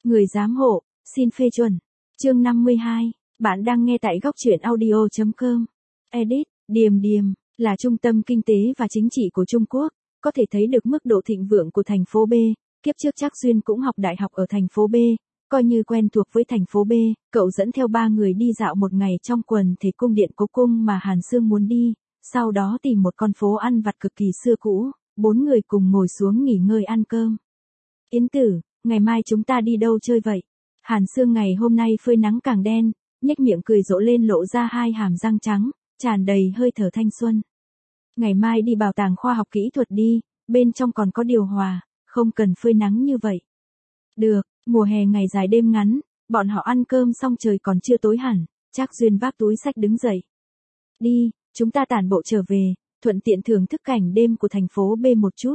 Người giám hộ, xin phê chuẩn. Chương 52, bạn đang nghe tại góc truyện audio.com. Edit, Điềm Điềm, là trung tâm kinh tế và chính trị của Trung Quốc, có thể thấy được mức độ thịnh vượng của thành phố B. Kiếp trước Trác Duyên cũng học đại học ở thành phố B, coi như quen thuộc với thành phố B, cậu dẫn theo 3 người đi dạo một ngày trong quần thể cung điện cố cung mà Hàn Sương muốn đi, sau đó tìm một con phố ăn vặt cực kỳ xưa cũ, 4 người cùng ngồi xuống nghỉ ngơi ăn cơm. Yến Tử, ngày mai chúng ta đi đâu chơi vậy? Hàn Sương ngày hôm nay phơi nắng càng đen, nhếch miệng cười rộ lên lộ ra 2 hàm răng trắng, tràn đầy hơi thở thanh xuân. Ngày mai đi bảo tàng khoa học kỹ thuật đi, bên trong còn có điều hòa, không cần phơi nắng như vậy. Được, mùa hè ngày dài đêm ngắn, bọn họ ăn cơm xong trời còn chưa tối hẳn, Trác Duyên vác túi xách đứng dậy. Đi, chúng ta tản bộ trở về, thuận tiện thưởng thức cảnh đêm của thành phố B một chút.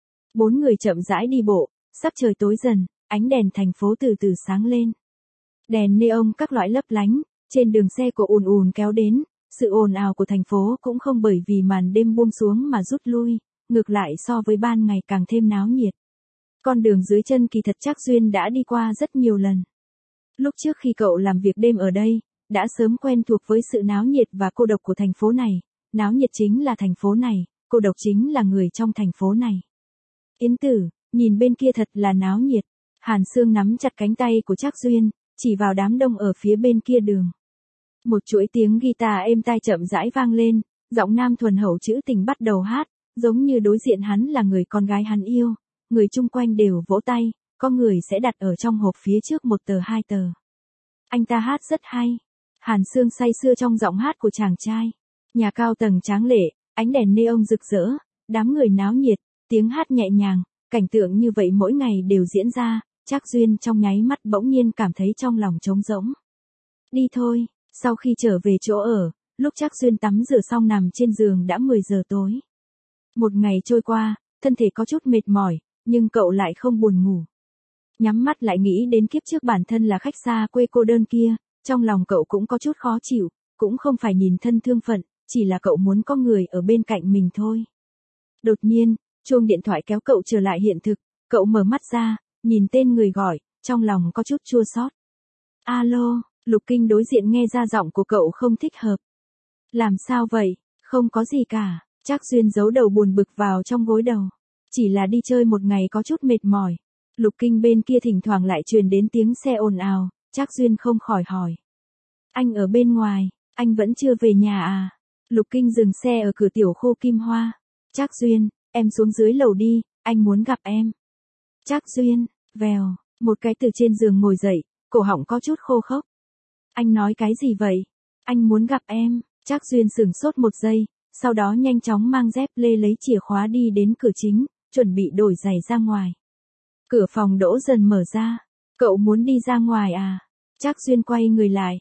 4 người chậm rãi đi bộ, sắp trời tối dần, ánh đèn thành phố từ từ sáng lên. Đèn neon các loại lấp lánh, trên đường xe cộ ùn ùn kéo đến, sự ồn ào của thành phố cũng không bởi vì màn đêm buông xuống mà rút lui, ngược lại so với ban ngày càng thêm náo nhiệt. Con đường dưới chân kỳ thật Trác Duyên đã đi qua rất nhiều lần. Lúc trước khi cậu làm việc đêm ở đây, đã sớm quen thuộc với sự náo nhiệt và cô độc của thành phố này. Náo nhiệt chính là thành phố này, cô độc chính là người trong thành phố này. Yến Tử, nhìn bên kia thật là náo nhiệt. Hàn Sương nắm chặt cánh tay của Trác Duyên, chỉ vào đám đông ở phía bên kia đường. Một chuỗi tiếng guitar êm tai chậm rãi vang lên, giọng nam thuần hậu trữ tình bắt đầu hát, giống như đối diện hắn là người con gái hắn yêu. Người chung quanh đều vỗ tay, có người sẽ đặt ở trong hộp phía trước 1 tờ 2 tờ. Anh ta hát rất hay. Hàn Sương say sưa trong giọng hát của chàng trai. Nhà cao tầng tráng lệ, ánh đèn neon rực rỡ, đám người náo nhiệt, tiếng hát nhẹ nhàng, cảnh tượng như vậy mỗi ngày đều diễn ra, Trác Duyên trong nháy mắt bỗng nhiên cảm thấy trong lòng trống rỗng. Đi thôi, sau khi trở về chỗ ở, lúc Trác Duyên tắm rửa xong nằm trên giường đã 10 giờ tối. Một ngày trôi qua, thân thể có chút mệt mỏi, nhưng cậu lại không buồn ngủ. Nhắm mắt lại nghĩ đến kiếp trước bản thân là khách xa quê cô đơn kia, trong lòng cậu cũng có chút khó chịu, cũng không phải nhìn thân thương phận, chỉ là cậu muốn có người ở bên cạnh mình thôi. Đột nhiên, chuông điện thoại kéo cậu trở lại hiện thực, cậu mở mắt ra, nhìn tên người gọi, trong lòng có chút chua xót. Alo, Lục Kinh đối diện nghe ra giọng của cậu không thích hợp. Làm sao vậy? Không có gì cả, Trác Duyên giấu đầu buồn bực vào trong gối đầu. Chỉ là đi chơi một ngày có chút mệt mỏi. Lục Kinh bên kia thỉnh thoảng lại truyền đến tiếng xe ồn ào, Trác Duyên không khỏi hỏi. Anh ở bên ngoài, anh vẫn chưa về nhà à? Lục Kinh dừng xe ở cửa tiểu khu Kim Hoa. Trác Duyên, em xuống dưới lầu đi, anh muốn gặp em. Trác Duyên, vèo, một cái từ trên giường ngồi dậy, cổ họng có chút khô khốc. Anh nói cái gì vậy? Anh muốn gặp em. Trác Duyên sửng sốt một giây, sau đó nhanh chóng mang dép lê lấy chìa khóa đi đến cửa chính, chuẩn bị đổi giày ra ngoài. Cửa phòng Đỗ Dần mở ra. Cậu muốn đi ra ngoài à? Trác Duyên quay người lại.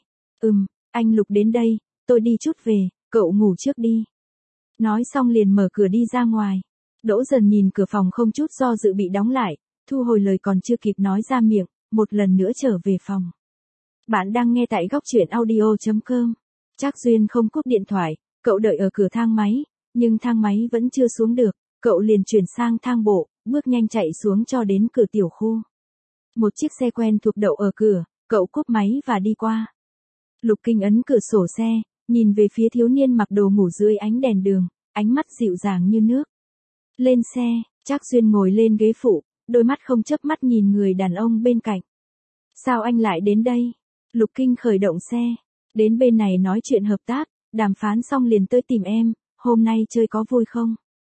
Anh Lục đến đây, tôi đi chút về, cậu ngủ trước đi. Nói xong liền mở cửa đi ra ngoài. Đỗ Dần nhìn cửa phòng không chút do dự bị đóng lại, thu hồi lời còn chưa kịp nói ra miệng, một lần nữa trở về phòng. Bạn đang nghe tại góc truyện audio.com. Trác Duyên không cúp điện thoại, cậu đợi ở cửa thang máy, nhưng thang máy vẫn chưa xuống được, cậu liền chuyển sang thang bộ, bước nhanh chạy xuống cho đến cửa tiểu khu. Một chiếc xe quen thuộc đậu ở cửa, cậu cúp máy và đi qua. Lục Kinh ấn cửa sổ xe, nhìn về phía thiếu niên mặc đồ ngủ dưới ánh đèn đường, ánh mắt dịu dàng như nước. Lên xe, Trác Duyên ngồi lên ghế phụ, đôi mắt không chớp mắt nhìn người đàn ông bên cạnh. Sao anh lại đến đây? Lục Kinh khởi động xe, đến bên này nói chuyện hợp tác, đàm phán xong liền tới tìm em, hôm nay chơi có vui không?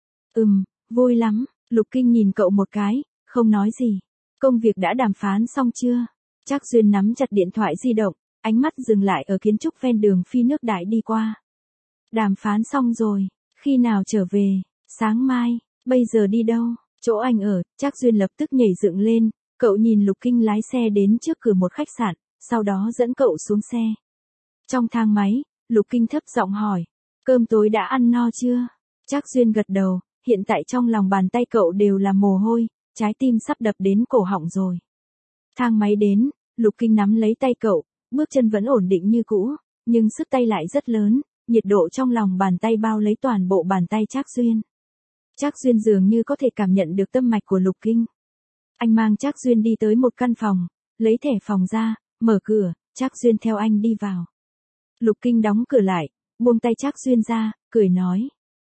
Vui lắm, Lục Kinh nhìn cậu một cái, không nói gì. Công việc đã đàm phán xong chưa? Trác Duyên nắm chặt điện thoại di động, ánh mắt dừng lại ở kiến trúc ven đường phi nước đại đi qua. Đàm phán xong rồi, khi nào trở về? Sáng mai, bây giờ đi đâu? Chỗ anh ở. Trác Duyên lập tức nhảy dựng lên, cậu nhìn Lục Kinh lái xe đến trước cửa một khách sạn, sau đó dẫn cậu xuống xe. Trong thang máy, Lục Kinh thấp giọng hỏi, cơm tối đã ăn no chưa? Trác Duyên gật đầu, hiện tại trong lòng bàn tay cậu đều là mồ hôi, trái tim sắp đập đến cổ họng rồi. Thang máy đến, Lục Kinh nắm lấy tay cậu, bước chân vẫn ổn định như cũ, nhưng sức tay lại rất lớn, nhiệt độ trong lòng bàn tay bao lấy toàn bộ bàn tay Trác Duyên. Trác Duyên dường như có thể cảm nhận được tâm mạch của Lục Kinh. Anh mang Trác Duyên đi tới một căn phòng, lấy thẻ phòng ra, mở cửa, Trác Duyên theo anh đi vào. Lục Kinh đóng cửa lại, buông tay Trác Duyên ra, cười nói.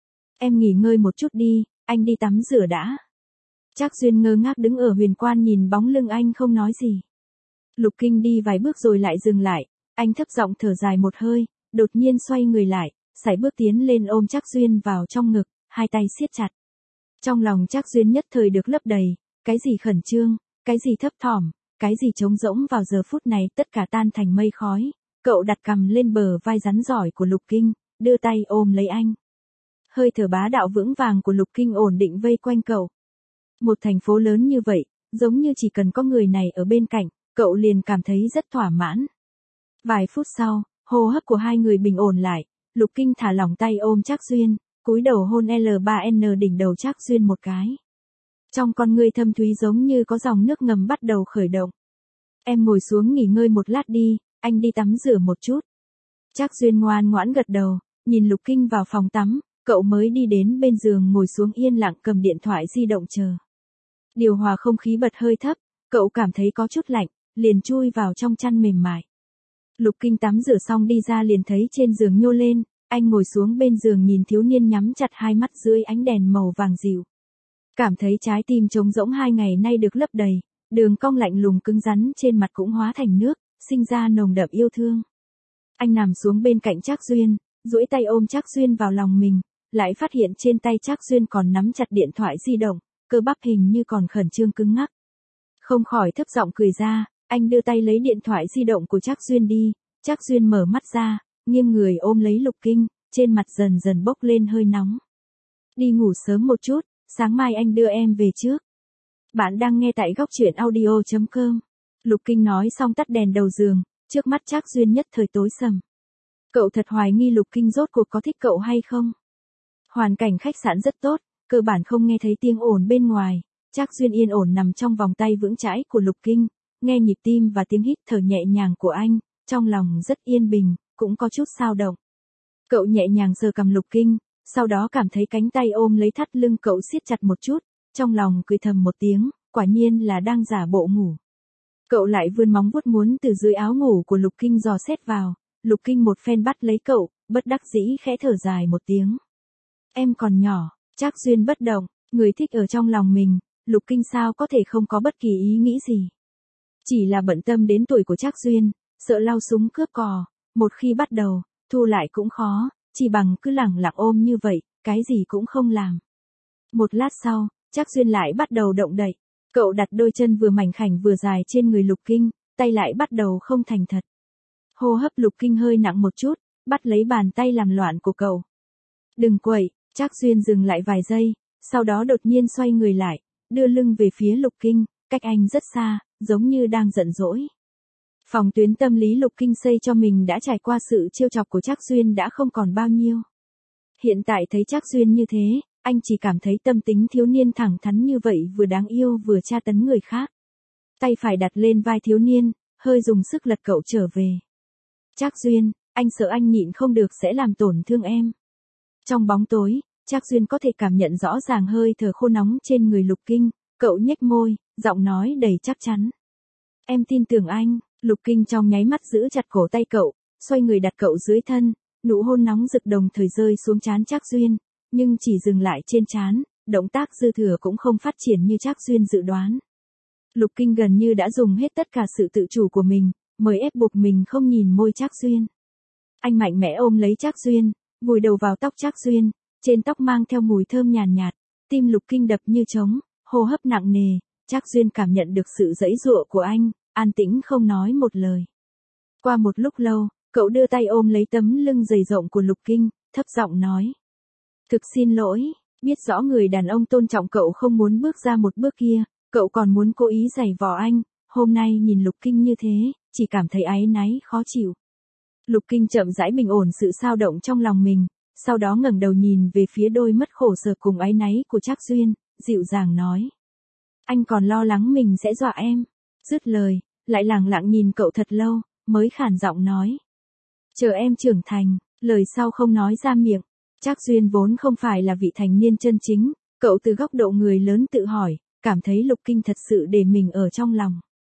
Em nghỉ ngơi một chút đi, anh đi tắm rửa đã. Trác Duyên ngơ ngác đứng ở huyền quan nhìn bóng lưng anh không nói gì. Lục Kinh đi vài bước rồi lại dừng lại, anh thấp giọng thở dài một hơi, đột nhiên xoay người lại, sải bước tiến lên ôm Trác Duyên vào trong ngực, hai tay siết chặt. Trong lòng Trác Duyên nhất thời được lấp đầy, cái gì khẩn trương, cái gì thấp thỏm, cái gì trống rỗng vào giờ phút này tất cả tan thành mây khói. Cậu đặt cằm lên bờ vai rắn giỏi của Lục Kinh, đưa tay ôm lấy anh. Hơi thở bá đạo vững vàng của Lục Kinh ổn định vây quanh cậu. Một thành phố lớn như vậy, giống như chỉ cần có người này ở bên cạnh, cậu liền cảm thấy rất thỏa mãn. Vài phút sau, hô hấp của hai người bình ổn lại, Lục Kinh thả lỏng tay ôm Trác Duyên, cúi đầu hôn L3N đỉnh đầu Trác Duyên một cái. Trong con ngươi thâm thúy giống như có dòng nước ngầm bắt đầu khởi động. Em ngồi xuống nghỉ ngơi một lát đi, anh đi tắm rửa một chút. Trác Duyên ngoan ngoãn gật đầu, nhìn Lục Kinh vào phòng tắm, cậu mới đi đến bên giường ngồi xuống yên lặng cầm điện thoại di động chờ. Điều hòa không khí bật hơi thấp, cậu cảm thấy có chút lạnh, liền chui vào trong chăn mềm mại. Lục Kinh tắm rửa xong đi ra liền thấy trên giường nhô lên, anh ngồi xuống bên giường nhìn thiếu niên nhắm chặt hai mắt dưới ánh đèn màu vàng dịu. Cảm thấy trái tim trống rỗng 2 ngày nay được lấp đầy, đường cong lạnh lùng cứng rắn trên mặt cũng hóa thành nước, sinh ra nồng đậm yêu thương. Anh nằm xuống bên cạnh Trác Duyên, duỗi tay ôm Trác Duyên vào lòng mình, lại phát hiện trên tay Trác Duyên còn nắm chặt điện thoại di động, cơ bắp hình như còn khẩn trương cứng ngắc. Không khỏi thấp giọng cười ra, anh đưa tay lấy điện thoại di động của Trác Duyên đi. Trác Duyên mở mắt ra, nghiêng người ôm lấy Lục Kinh, trên mặt dần dần bốc lên hơi nóng. Đi ngủ sớm một chút, sáng mai anh đưa em về trước. Bạn đang nghe tại góc truyện audio.com. Lục Kinh nói xong tắt đèn đầu giường, trước mắt Trác Duyên nhất thời tối sầm. Cậu thật hoài nghi Lục Kinh rốt cuộc có thích cậu hay không. Hoàn cảnh khách sạn rất tốt, cơ bản không nghe thấy tiếng ồn bên ngoài. Trác Duyên yên ổn nằm trong vòng tay vững chãi của Lục Kinh, nghe nhịp tim và tiếng hít thở nhẹ nhàng của anh, trong lòng rất yên bình, cũng có chút xao động. Cậu nhẹ nhàng sờ cằm Lục Kinh, sau đó cảm thấy cánh tay ôm lấy thắt lưng cậu siết chặt một chút, trong lòng cười thầm một tiếng, quả nhiên là đang giả bộ ngủ. Cậu lại vươn móng vuốt muốn từ dưới áo ngủ của Lục Kinh dò xét vào, Lục Kinh một phen bắt lấy cậu, bất đắc dĩ khẽ thở dài một tiếng. Em còn nhỏ, Trác Duyên bất động, người thích ở trong lòng mình, Lục Kinh sao có thể không có bất kỳ ý nghĩ gì. Chỉ là bận tâm đến tuổi của Trác Duyên, sợ lao súng cướp cò, một khi bắt đầu, thu lại cũng khó, chỉ bằng cứ lẳng lặng ôm như vậy, cái gì cũng không làm. Một lát sau, Trác Duyên lại bắt đầu động đậy, cậu đặt đôi chân vừa mảnh khảnh vừa dài trên người Lục Kinh, tay lại bắt đầu không thành thật. Hô hấp Lục Kinh hơi nặng một chút, bắt lấy bàn tay làm loạn của cậu. Đừng quậy, Trác Duyên dừng lại vài giây, sau đó đột nhiên xoay người lại, đưa lưng về phía Lục Kinh, cách anh rất xa, giống như đang giận dỗi. Phòng tuyến tâm lý Lục Kinh xây cho mình đã trải qua sự trêu chọc của Trác Duyên đã không còn bao nhiêu. Hiện tại thấy Trác Duyên như thế, anh chỉ cảm thấy tâm tính thiếu niên thẳng thắn như vậy vừa đáng yêu vừa tra tấn người khác. Tay phải đặt lên vai thiếu niên, hơi dùng sức lật cậu trở về. Trác Duyên, anh sợ anh nhịn không được sẽ làm tổn thương em. Trong bóng tối, Trác Duyên có thể cảm nhận rõ ràng hơi thở khô nóng trên người Lục Kinh, cậu nhếch môi, giọng nói đầy chắc chắn. Em tin tưởng anh. Lục Kinh trong nháy mắt giữ chặt cổ tay cậu, xoay người đặt cậu dưới thân, nụ hôn nóng rực đồng thời rơi xuống trán Trác Duyên, nhưng chỉ dừng lại trên trán, động tác dư thừa cũng không phát triển như Trác Duyên dự đoán. Lục Kinh gần như đã dùng hết tất cả sự tự chủ của mình, mới ép buộc mình không nhìn môi Trác Duyên. Anh mạnh mẽ ôm lấy Trác Duyên, vùi đầu vào tóc Trác Duyên, trên tóc mang theo mùi thơm nhàn nhạt, tim Lục Kinh đập như trống, hô hấp nặng nề, Trác Duyên cảm nhận được sự giãy giụa của anh, an tĩnh không nói một lời. Qua một lúc lâu, cậu đưa tay ôm lấy tấm lưng dày rộng của Lục Kinh, thấp giọng nói. Thực xin lỗi, biết rõ người đàn ông tôn trọng cậu không muốn bước ra một bước kia, cậu còn muốn cố ý giày vò anh, hôm nay nhìn Lục Kinh như thế, chỉ cảm thấy áy náy khó chịu. Lục Kinh chậm rãi bình ổn sự xao động trong lòng mình, sau đó ngẩng đầu nhìn về phía đôi mắt khổ sở cùng áy náy của Trác Duyên, dịu dàng nói. Anh còn lo lắng mình sẽ dọa em. Dứt lời, lại lẳng lặng nhìn cậu thật lâu, mới khản giọng nói. Chờ em trưởng thành, lời sau không nói ra miệng. Trác Duyên vốn không phải là vị thành niên chân chính, cậu từ góc độ người lớn tự hỏi, cảm thấy Lục Kinh thật sự để mình ở trong lòng.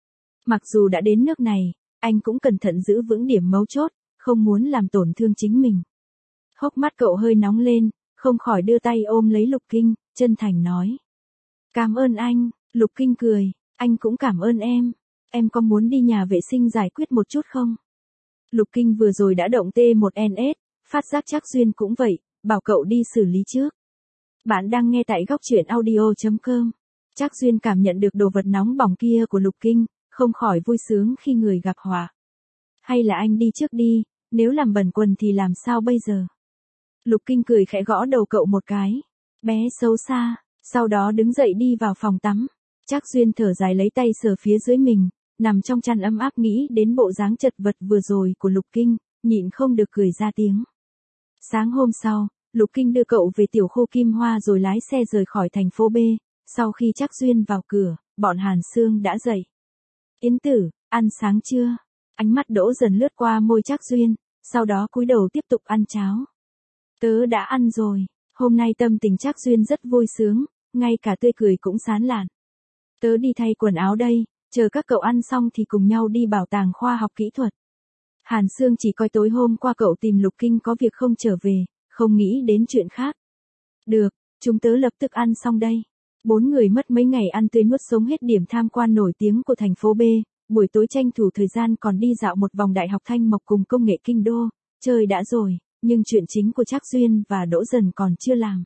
Mặc dù đã đến nước này, anh cũng cẩn thận giữ vững điểm mấu chốt, không muốn làm tổn thương chính mình. Hốc mắt cậu hơi nóng lên, không khỏi đưa tay ôm lấy Lục Kinh, chân thành nói. Cảm ơn anh, Lục Kinh cười, anh cũng cảm ơn em có muốn đi nhà vệ sinh giải quyết một chút không? Lục Kinh vừa rồi đã động T1NS, phát giác Trác Duyên cũng vậy, bảo cậu đi xử lý trước. Bạn đang nghe tại góc truyện audio.com. Trác Duyên cảm nhận được đồ vật nóng bỏng kia của Lục Kinh, không khỏi vui sướng khi người gặp họa. Hay là anh đi trước đi, nếu làm bẩn quần thì làm sao bây giờ? Lục Kinh cười khẽ gõ đầu cậu một cái. Bé xấu xa, sau đó đứng dậy đi vào phòng tắm. Trác Duyên thở dài lấy tay sờ phía dưới mình, nằm trong chăn ấm áp nghĩ đến bộ dáng chật vật vừa rồi của Lục Kinh, nhịn không được cười ra tiếng. Sáng hôm sau, Lục Kinh đưa cậu về tiểu khu Kim Hoa rồi lái xe rời khỏi thành phố B. Sau khi Trác Duyên vào cửa, bọn Hàn Sương đã dậy. Yến Tử, ăn sáng chưa? Ánh mắt Đỗ Dần lướt qua môi Trác Duyên, sau đó cúi đầu tiếp tục ăn cháo. Tớ đã ăn rồi, hôm nay tâm tình Trác Duyên rất vui sướng, ngay cả tươi cười cũng sán lạn. Tớ đi thay quần áo đây, chờ các cậu ăn xong thì cùng nhau đi bảo tàng khoa học kỹ thuật. Hàn Sương chỉ coi tối hôm qua cậu tìm Lục Kinh có việc không trở về, không nghĩ đến chuyện khác. Được, chúng tớ lập tức ăn xong đây. 4 người mất mấy ngày ăn tươi nuốt sống hết điểm tham quan nổi tiếng của thành phố B, buổi tối tranh thủ thời gian còn đi dạo một vòng Đại học Thanh Mộc cùng Công nghệ Kinh Đô, chơi đã rồi, nhưng chuyện chính của Trác Duyên và Đỗ Dần còn chưa làm.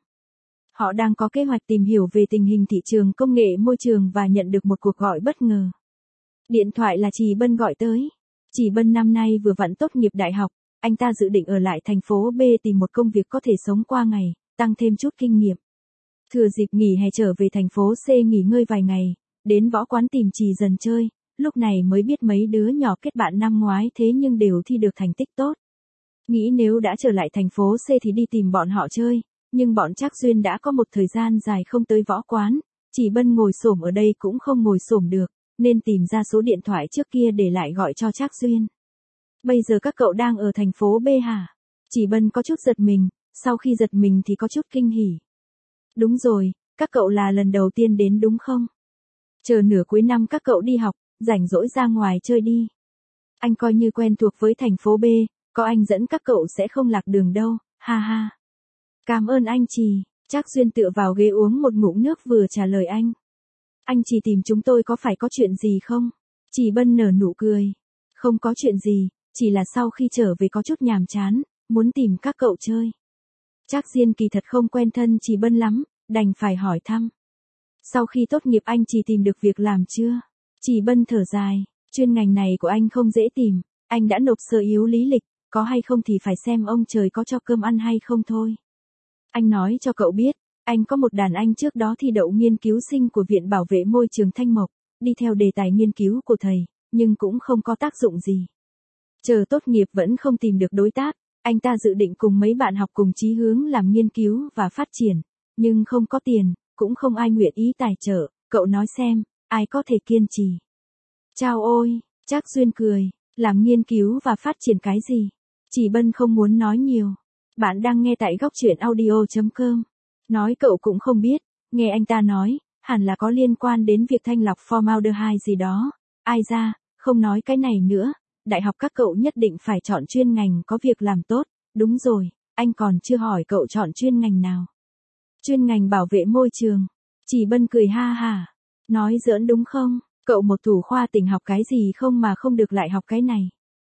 Họ đang có kế hoạch tìm hiểu về tình hình thị trường công nghệ môi trường và nhận được một cuộc gọi bất ngờ. Điện thoại là Trì Bân gọi tới. Trì Bân năm nay vừa vặn tốt nghiệp đại học, anh ta dự định ở lại thành phố B tìm một công việc có thể sống qua ngày, tăng thêm chút kinh nghiệm. Thừa dịp nghỉ hè trở về thành phố C nghỉ ngơi vài ngày, đến võ quán tìm Trì Dần chơi, lúc này mới biết mấy đứa nhỏ kết bạn năm ngoái thế nhưng đều thi được thành tích tốt. Nghĩ nếu đã trở lại thành phố C thì đi tìm bọn họ chơi, nhưng bọn Trác Duyên đã có một thời gian dài không tới võ quán, Trì Bân ngồi xổm ở đây cũng không ngồi xổm được, nên tìm ra số điện thoại trước kia để lại gọi cho Trác Duyên. Bây giờ các cậu đang ở thành phố B hả? Trì Bân có chút giật mình, sau khi giật mình thì có chút kinh hỉ. Đúng rồi, các cậu là lần đầu tiên đến đúng không? Chờ nửa cuối năm các cậu đi học, rảnh rỗi ra ngoài chơi đi. Anh coi như quen thuộc với thành phố B, có anh dẫn các cậu sẽ không lạc đường đâu, ha ha. Cảm ơn anh Trì, Trác Duyên tựa vào ghế uống một ngụm nước vừa trả lời anh. Anh Trì tìm chúng tôi có phải có chuyện gì không? Trì Bân nở nụ cười. Không có chuyện gì, chỉ là sau khi trở về có chút nhàm chán, muốn tìm các cậu chơi. Trác Duyên kỳ thật không quen thân Trì Bân lắm, đành phải hỏi thăm. Sau khi tốt nghiệp anh Trì tìm được việc làm chưa? Trì Bân thở dài, chuyên ngành này của anh không dễ tìm, anh đã nộp sơ yếu lý lịch, có hay không thì phải xem ông trời có cho cơm ăn hay không thôi. Anh nói cho cậu biết, anh có một đàn anh trước đó thi đậu nghiên cứu sinh của Viện Bảo vệ Môi trường Thanh Mộc, đi theo đề tài nghiên cứu của thầy, nhưng cũng không có tác dụng gì. Chờ tốt nghiệp vẫn không tìm được đối tác, anh ta dự định cùng mấy bạn học cùng chí hướng làm nghiên cứu và phát triển, nhưng không có tiền, cũng không ai nguyện ý tài trợ, cậu nói xem, ai có thể kiên trì. Chao ôi, Trác Duyên cười, làm nghiên cứu và phát triển cái gì? Trì Bân không muốn nói nhiều. Bạn đang nghe tại góc truyện audio.com. Nói cậu cũng không biết, nghe anh ta nói, hẳn là có liên quan đến việc thanh lọc formaldehyde gì đó. Ai ra, không nói cái này nữa, đại học các cậu nhất định phải chọn chuyên ngành có việc làm tốt, đúng rồi, anh còn chưa hỏi cậu chọn chuyên ngành nào. Chuyên ngành bảo vệ môi trường. Trì Bân cười ha ha, nói giỡn đúng không, cậu một thủ khoa tỉnh học cái gì không mà không được lại học cái này.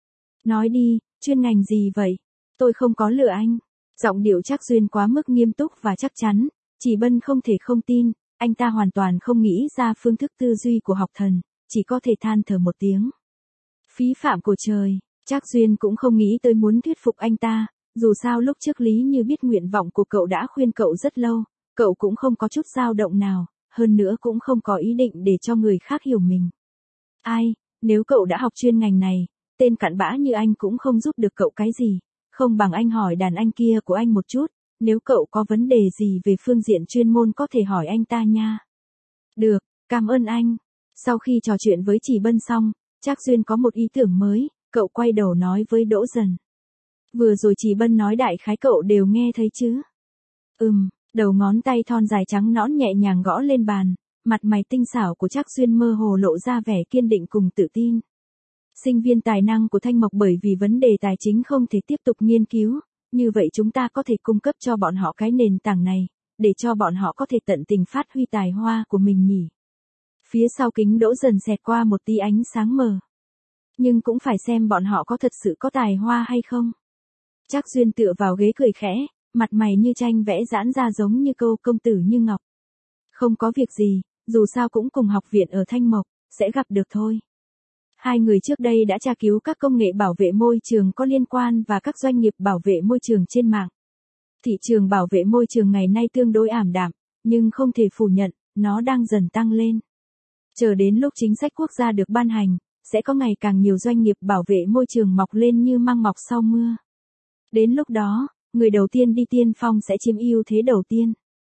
Nói đi, chuyên ngành gì vậy? Tôi không có lừa anh. Giọng điệu Trác Duyên quá mức nghiêm túc và chắc chắn, Trì Bân không thể không tin, anh ta hoàn toàn không nghĩ ra phương thức tư duy của học thần, chỉ có thể than thở một tiếng. Phí phạm của trời, Trác Duyên cũng không nghĩ tới muốn thuyết phục anh ta, dù sao lúc trước Lý Như biết nguyện vọng của cậu đã khuyên cậu rất lâu, cậu cũng không có chút dao động nào, hơn nữa cũng không có ý định để cho người khác hiểu mình. Ai, nếu cậu đã học chuyên ngành này, tên cặn bã như anh cũng không giúp được cậu cái gì. Không bằng anh hỏi đàn anh kia của anh một chút, nếu cậu có vấn đề gì về phương diện chuyên môn có thể hỏi anh ta nha. Được, cảm ơn anh. Sau khi trò chuyện với Trì Bân xong, Trác Duyên có một ý tưởng mới, cậu quay đầu nói với Đỗ Dần. Vừa rồi Trì Bân nói đại khái cậu đều nghe thấy chứ? Đầu ngón tay thon dài trắng nõn nhẹ nhàng gõ lên bàn, mặt mày tinh xảo của Trác Duyên mơ hồ lộ ra vẻ kiên định cùng tự tin. Sinh viên tài năng của Thanh Mộc bởi vì vấn đề tài chính không thể tiếp tục nghiên cứu, như vậy chúng ta có thể cung cấp cho bọn họ cái nền tảng này, để cho bọn họ có thể tận tình phát huy tài hoa của mình nhỉ. Phía sau kính Đỗ Dần xẹt qua một tia ánh sáng mờ. Nhưng cũng phải xem bọn họ có thật sự có tài hoa hay không. Trác Duyên tựa vào ghế cười khẽ, mặt mày như tranh vẽ giãn ra giống như câu công tử như ngọc. Không có việc gì, dù sao cũng cùng học viện ở Thanh Mộc, sẽ gặp được thôi. Hai người trước đây đã tra cứu các công nghệ bảo vệ môi trường có liên quan và các doanh nghiệp bảo vệ môi trường trên mạng. Thị trường bảo vệ môi trường ngày nay tương đối ảm đạm, nhưng không thể phủ nhận, nó đang dần tăng lên. Chờ đến lúc chính sách quốc gia được ban hành, sẽ có ngày càng nhiều doanh nghiệp bảo vệ môi trường mọc lên như măng mọc sau mưa. Đến lúc đó, người đầu tiên đi tiên phong sẽ chiếm ưu thế đầu tiên.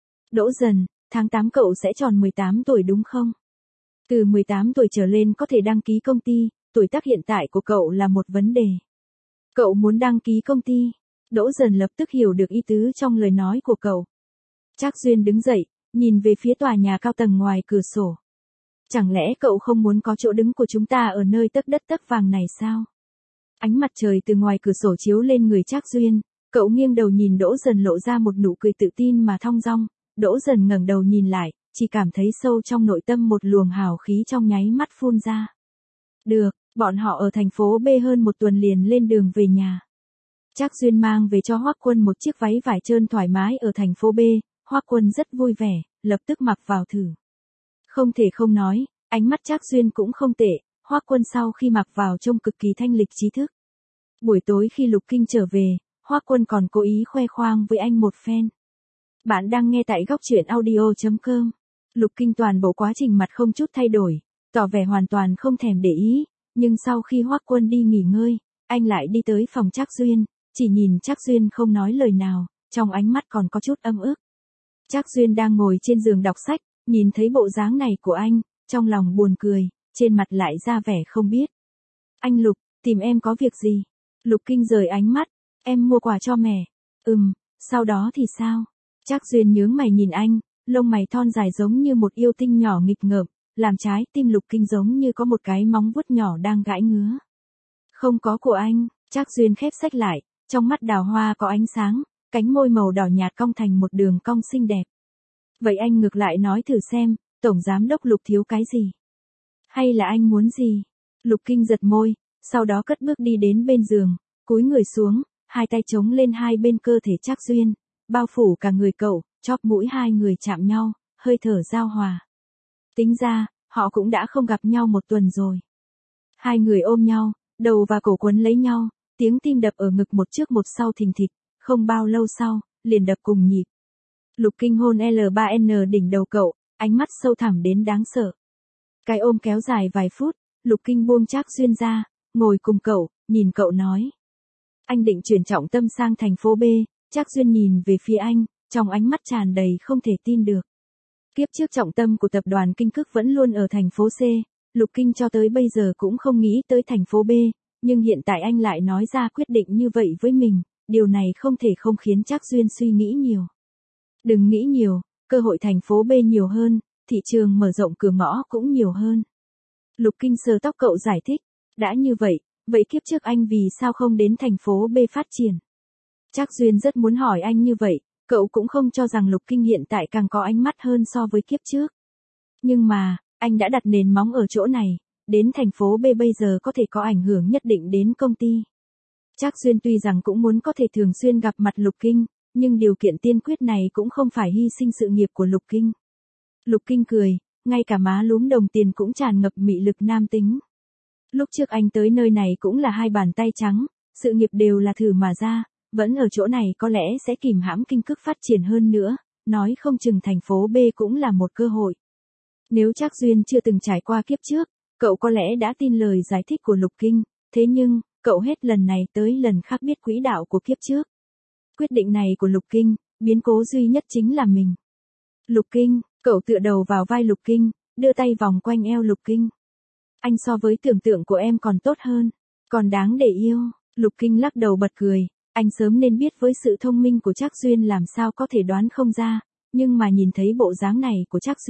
Đỗ Dần, tháng 8 cậu sẽ tròn 18 tuổi đúng không? Từ 18 tuổi trở lên có thể đăng ký công ty, tuổi tác hiện tại của cậu là một vấn đề. Cậu muốn đăng ký công ty? Đỗ Dần lập tức hiểu được ý tứ trong lời nói của cậu. Trác Duyên đứng dậy, nhìn về phía tòa nhà cao tầng ngoài cửa sổ. Chẳng lẽ cậu không muốn có chỗ đứng của chúng ta ở nơi tấc đất tấc vàng này sao? Ánh mặt trời từ ngoài cửa sổ chiếu lên người Trác Duyên, cậu nghiêng đầu nhìn Đỗ Dần lộ ra một nụ cười tự tin mà thong dong. Đỗ Dần ngẩng đầu nhìn lại, chỉ cảm thấy sâu trong nội tâm một luồng hào khí trong nháy mắt phun ra. Được, bọn họ ở thành phố B hơn một tuần liền lên đường về nhà. Trác Duyên mang về cho Hoắc Quân một chiếc váy vải trơn thoải mái ở thành phố B, Hoắc Quân rất vui vẻ, lập tức mặc vào thử. Không thể không nói, ánh mắt Trác Duyên cũng không tệ, Hoắc Quân sau khi mặc vào trông cực kỳ thanh lịch trí thức. Buổi tối khi Lục Kinh trở về, Hoắc Quân còn cố ý khoe khoang với anh một phen. Bạn đang nghe tại góc truyện audio.com. Lục Kinh toàn bộ quá trình mặt không chút thay đổi, tỏ vẻ hoàn toàn không thèm để ý, nhưng sau khi Hoắc Quân đi nghỉ ngơi, anh lại đi tới phòng Trác Duyên, chỉ nhìn Trác Duyên không nói lời nào, trong ánh mắt còn có chút âm ức. Trác Duyên đang ngồi trên giường đọc sách, nhìn thấy bộ dáng này của anh, trong lòng buồn cười, trên mặt lại ra vẻ không biết. Anh Lục, tìm em có việc gì? Lục Kinh rời ánh mắt, em mua quà cho mẹ. Sau đó thì sao? Trác Duyên nhướng mày nhìn anh, lông mày thon dài giống như một yêu tinh nhỏ nghịch ngợm, làm trái tim Lục Kinh giống như có một cái móng vuốt nhỏ đang gãi ngứa. Không có của anh, Trác Duyên khép sách lại, trong mắt đào hoa có ánh sáng, cánh môi màu đỏ nhạt cong thành một đường cong xinh đẹp. Vậy anh ngược lại nói thử xem, Tổng Giám đốc Lục thiếu cái gì? Hay là anh muốn gì? Lục Kinh giật môi, sau đó cất bước đi đến bên giường, cúi người xuống, hai tay chống lên hai bên cơ thể Trác Duyên, bao phủ cả người cậu, chóp mũi hai người chạm nhau, hơi thở giao hòa. Tính ra, họ cũng đã không gặp nhau một tuần rồi. Hai người ôm nhau, đầu và cổ quấn lấy nhau, tiếng tim đập ở ngực một trước một sau thình thịch, không bao lâu sau, liền đập cùng nhịp. Lục Kinh hôn L3N đỉnh đầu cậu, ánh mắt sâu thẳm đến đáng sợ. Cái ôm kéo dài vài phút, Lục Kinh buông Trác Duyên ra, ngồi cùng cậu, nhìn cậu nói. Anh định chuyển trọng tâm sang thành phố B, Trác Duyên nhìn về phía anh, trong ánh mắt tràn đầy không thể tin được. Kiếp trước trọng tâm của tập đoàn Kinh Cức vẫn luôn ở thành phố C, Lục Kinh cho tới bây giờ cũng không nghĩ tới thành phố B, nhưng hiện tại anh lại nói ra quyết định như vậy với mình, điều này không thể không khiến Trác Duyên suy nghĩ nhiều. Đừng nghĩ nhiều, cơ hội thành phố B nhiều hơn, thị trường mở rộng cửa ngõ cũng nhiều hơn. Lục Kinh sờ tóc cậu giải thích, đã như vậy, vậy kiếp trước anh vì sao không đến thành phố B phát triển? Trác Duyên rất muốn hỏi anh như vậy, cậu cũng không cho rằng Lục Kinh hiện tại càng có ánh mắt hơn so với kiếp trước. Nhưng mà, anh đã đặt nền móng ở chỗ này, đến thành phố B bây giờ có thể có ảnh hưởng nhất định đến công ty. Trác Duyên tuy rằng cũng muốn có thể thường xuyên gặp mặt Lục Kinh, nhưng điều kiện tiên quyết này cũng không phải hy sinh sự nghiệp của Lục Kinh. Lục Kinh cười, ngay cả má lúm đồng tiền cũng tràn ngập mị lực nam tính. Lúc trước anh tới nơi này cũng là hai bàn tay trắng, sự nghiệp đều là thử mà ra, vẫn ở chỗ này có lẽ sẽ kìm hãm Kinh Cức phát triển hơn nữa, nói không chừng thành phố B cũng là một cơ hội. Nếu Trác Duyên chưa từng trải qua kiếp trước, cậu có lẽ đã tin lời giải thích của Lục Kinh, thế nhưng, cậu hết lần này tới lần khác biết quỹ đạo của kiếp trước. Quyết định này của Lục Kinh, biến cố duy nhất chính là mình. Lục Kinh, cậu tựa đầu vào vai Lục Kinh, đưa tay vòng quanh eo Lục Kinh. Anh so với tưởng tượng của em còn tốt hơn, còn đáng để yêu. Lục Kinh lắc đầu bật cười, anh sớm nên biết với sự thông minh của Trác Duyên làm sao có thể đoán không ra, nhưng mà nhìn thấy bộ dáng này của Trác Duyên,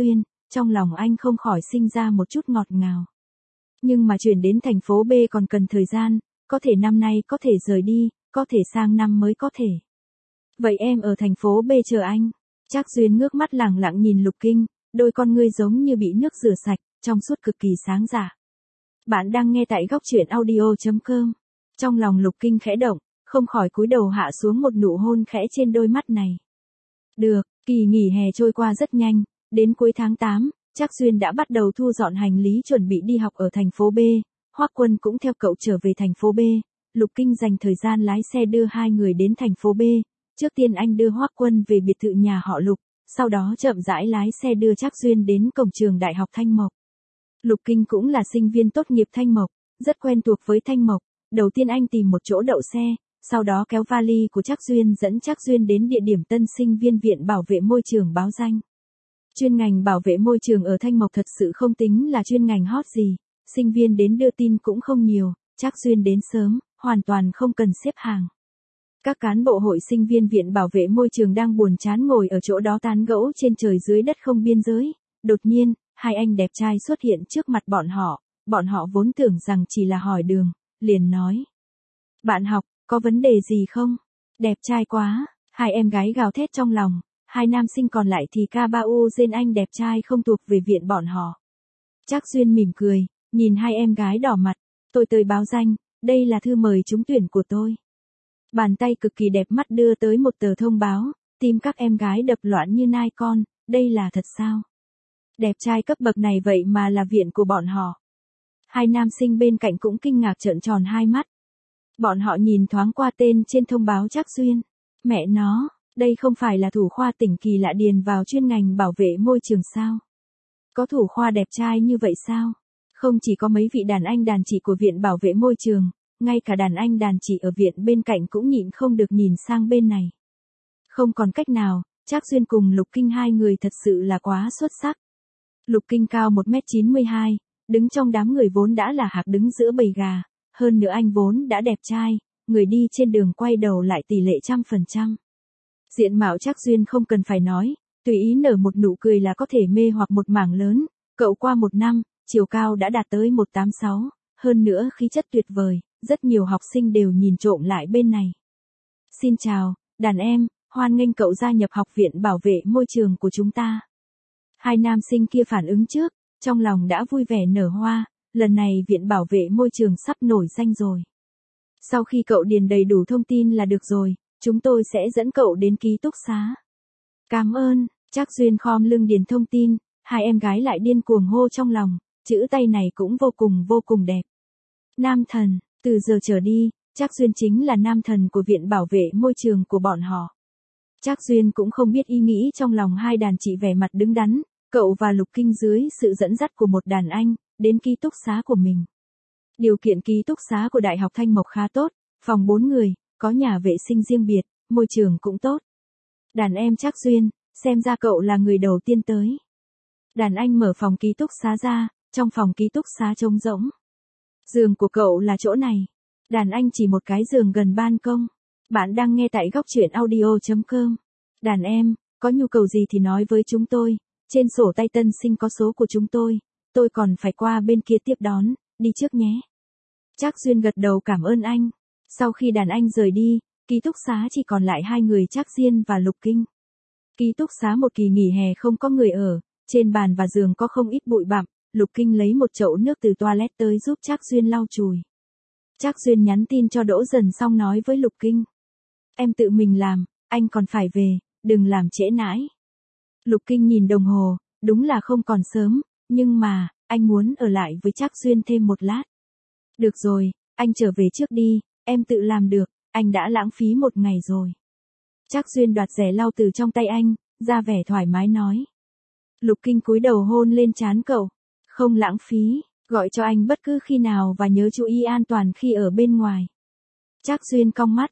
trong lòng anh không khỏi sinh ra một chút ngọt ngào. Nhưng mà chuyển đến thành phố B còn cần thời gian, có thể năm nay có thể rời đi, có thể sang năm mới có thể. Vậy em ở thành phố B chờ anh. Trác Duyên ngước mắt lẳng lặng nhìn Lục Kinh, đôi con ngươi giống như bị nước rửa sạch, trong suốt cực kỳ sáng dạ. Bạn đang nghe tại góc truyện audio.com. Trong lòng Lục Kinh khẽ động, không khỏi cúi đầu hạ xuống một nụ hôn khẽ trên đôi mắt này. Được, kỳ nghỉ hè trôi qua rất nhanh, đến cuối tháng 8, Trác Duyên đã bắt đầu thu dọn hành lý chuẩn bị đi học ở thành phố B, Hoắc Quân cũng theo cậu trở về thành phố B, Lục Kinh dành thời gian lái xe đưa hai người đến thành phố B, trước tiên anh đưa Hoắc Quân về biệt thự nhà họ Lục, sau đó chậm rãi lái xe đưa Trác Duyên đến cổng trường Đại học Thanh Mộc. Lục Kinh cũng là sinh viên tốt nghiệp Thanh Mộc, rất quen thuộc với Thanh Mộc, đầu tiên anh tìm một chỗ đậu xe, sau đó kéo vali của Trác Duyên dẫn Trác Duyên đến địa điểm tân sinh viên Viện Bảo vệ Môi trường báo danh. Chuyên ngành bảo vệ môi trường ở Thanh Mộc thật sự không tính là chuyên ngành hot gì, sinh viên đến đưa tin cũng không nhiều, Trác Duyên đến sớm, hoàn toàn không cần xếp hàng. Các cán bộ hội sinh viên Viện Bảo vệ Môi trường đang buồn chán ngồi ở chỗ đó tán gẫu trên trời dưới đất không biên giới, đột nhiên, hai anh đẹp trai xuất hiện trước mặt bọn họ vốn tưởng rằng chỉ là hỏi đường, liền nói. Bạn học, có vấn đề gì không? Đẹp trai quá, hai em gái gào thét trong lòng, hai nam sinh còn lại thì K3U Gen anh đẹp trai không thuộc về viện bọn họ. Trác Duyên mỉm cười, nhìn hai em gái đỏ mặt, tôi tới báo danh, đây là thư mời trúng tuyển của tôi. Bàn tay cực kỳ đẹp mắt đưa tới một tờ thông báo, tim các em gái đập loạn như nai con, đây là thật sao? Đẹp trai cấp bậc này vậy mà là viện của bọn họ. Hai nam sinh bên cạnh cũng kinh ngạc trợn tròn hai mắt. Bọn họ nhìn thoáng qua tên trên thông báo Trác Duyên. Mẹ nó, đây không phải là thủ khoa tỉnh Kỳ Lạ điền vào chuyên ngành bảo vệ môi trường sao? Có thủ khoa đẹp trai như vậy sao? Không chỉ có mấy vị đàn anh đàn chị của Viện Bảo vệ Môi trường, ngay cả đàn anh đàn chị ở viện bên cạnh cũng nhịn không được nhìn sang bên này. Không còn cách nào, Trác Duyên cùng Lục Kinh hai người thật sự là quá xuất sắc. Lục Kinh cao 1m92, đứng trong đám người vốn đã là hạc đứng giữa bầy gà, hơn nữa anh vốn đã đẹp trai, người đi trên đường quay đầu lại tỷ lệ 100%. Diện mạo Trác Duyên không cần phải nói, tùy ý nở một nụ cười là có thể mê hoặc một mảng lớn, cậu qua một năm, chiều cao đã đạt tới 186, hơn nữa khí chất tuyệt vời, rất nhiều học sinh đều nhìn trộm lại bên này. Xin chào, đàn em, hoan nghênh cậu gia nhập học viện bảo vệ môi trường của chúng ta. Hai nam sinh kia phản ứng trước, trong lòng đã vui vẻ nở hoa, lần này viện bảo vệ môi trường sắp nổi danh rồi. Sau khi cậu điền đầy đủ thông tin là được rồi, chúng tôi sẽ dẫn cậu đến ký túc xá. Cảm ơn, Trác Duyên khom lưng điền thông tin, hai em gái lại điên cuồng hô trong lòng, chữ tay này cũng vô cùng đẹp. Nam thần, từ giờ trở đi, Trác Duyên chính là nam thần của viện bảo vệ môi trường của bọn họ. Trác Duyên cũng không biết ý nghĩ trong lòng hai đàn chị vẻ mặt đứng đắn, cậu và Lục Kinh dưới sự dẫn dắt của một đàn anh, đến ký túc xá của mình. Điều kiện ký túc xá của Đại học Thanh Mộc khá tốt, phòng 4 người, có nhà vệ sinh riêng biệt, môi trường cũng tốt. Đàn em Trác Duyên, xem ra cậu là người đầu tiên tới. Đàn anh mở phòng ký túc xá ra, trong phòng ký túc xá trống rỗng. Giường của cậu là chỗ này. Đàn anh chỉ một cái giường gần ban công. Bạn đang nghe tại góc truyện audio.com. Đàn em, có nhu cầu gì thì nói với chúng tôi. Trên sổ tay tân sinh có số của chúng tôi còn phải qua bên kia tiếp đón, đi trước nhé. Trác Duyên gật đầu cảm ơn anh. Sau khi đàn anh rời đi, ký túc xá chỉ còn lại hai người Trác Duyên và Lục Kinh. Ký túc xá một kỳ nghỉ hè không có người ở, trên bàn và giường có không ít bụi bặm, Lục Kinh lấy một chậu nước từ toilet tới giúp Trác Duyên lau chùi. Trác Duyên nhắn tin cho Đỗ Dần xong nói với Lục Kinh. Em tự mình làm, anh còn phải về, đừng làm trễ nãi. Lục Kinh nhìn đồng hồ, đúng là không còn sớm, nhưng mà, anh muốn ở lại với Trác Duyên thêm một lát. Được rồi, anh trở về trước đi, em tự làm được, anh đã lãng phí một ngày rồi. Trác Duyên đoạt rẻ lau từ trong tay anh, ra vẻ thoải mái nói. Lục Kinh cúi đầu hôn lên trán cậu. Không lãng phí, gọi cho anh bất cứ khi nào và nhớ chú ý an toàn khi ở bên ngoài. Trác Duyên cong mắt,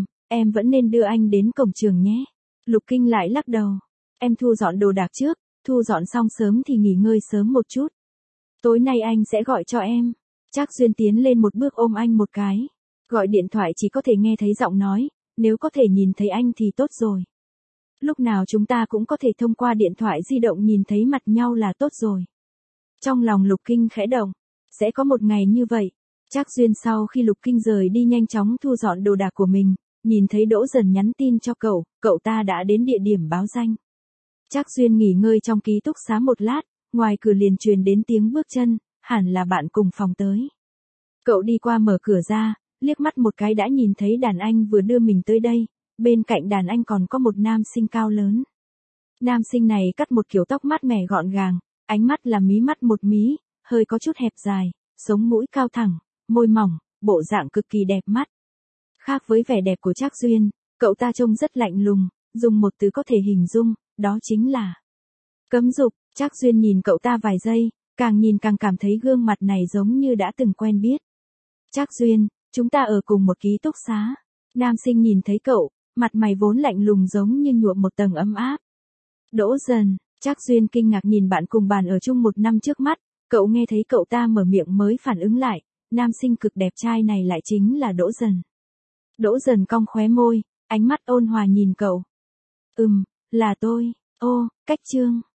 em vẫn nên đưa anh đến cổng trường nhé. Lục Kinh lại lắc đầu. Em thu dọn đồ đạc trước, thu dọn xong sớm thì nghỉ ngơi sớm một chút. Tối nay anh sẽ gọi cho em. Trác Duyên tiến lên một bước ôm anh một cái. Gọi điện thoại chỉ có thể nghe thấy giọng nói, nếu có thể nhìn thấy anh thì tốt rồi. Lúc nào chúng ta cũng có thể thông qua điện thoại di động nhìn thấy mặt nhau là tốt rồi. Trong lòng Lục Kinh khẽ động. Sẽ có một ngày như vậy. Trác Duyên sau khi Lục Kinh rời đi nhanh chóng thu dọn đồ đạc của mình, nhìn thấy Đỗ Dần nhắn tin cho cậu ta đã đến địa điểm báo danh. Trác Duyên nghỉ ngơi trong ký túc xá một lát, ngoài cửa liền truyền đến tiếng bước chân, hẳn là bạn cùng phòng tới. Cậu đi qua mở cửa ra, liếc mắt một cái đã nhìn thấy đàn anh vừa đưa mình tới đây, bên cạnh đàn anh còn có một nam sinh cao lớn. Nam sinh này cắt một kiểu tóc mát mẻ gọn gàng, ánh mắt là mí mắt một mí, hơi có chút hẹp dài, sống mũi cao thẳng, môi mỏng, bộ dạng cực kỳ đẹp mắt. Khác với vẻ đẹp của Trác Duyên, cậu ta trông rất lạnh lùng, dùng một từ có thể hình dung, đó chính là cấm dục. Trác Duyên nhìn cậu ta vài giây, càng nhìn càng cảm thấy gương mặt này giống như đã từng quen biết. Trác Duyên, chúng ta ở cùng một ký túc xá. Nam sinh nhìn thấy cậu, mặt mày vốn lạnh lùng giống như nhuộm một tầng ấm áp. Đỗ Dần, Trác Duyên kinh ngạc nhìn bạn cùng bàn ở chung một năm trước mắt, cậu nghe thấy cậu ta mở miệng mới phản ứng lại, nam sinh cực đẹp trai này lại chính là Đỗ Dần. Đỗ Dần cong khóe môi, ánh mắt ôn hòa nhìn cậu. Là tôi. Ô, Cách Chương.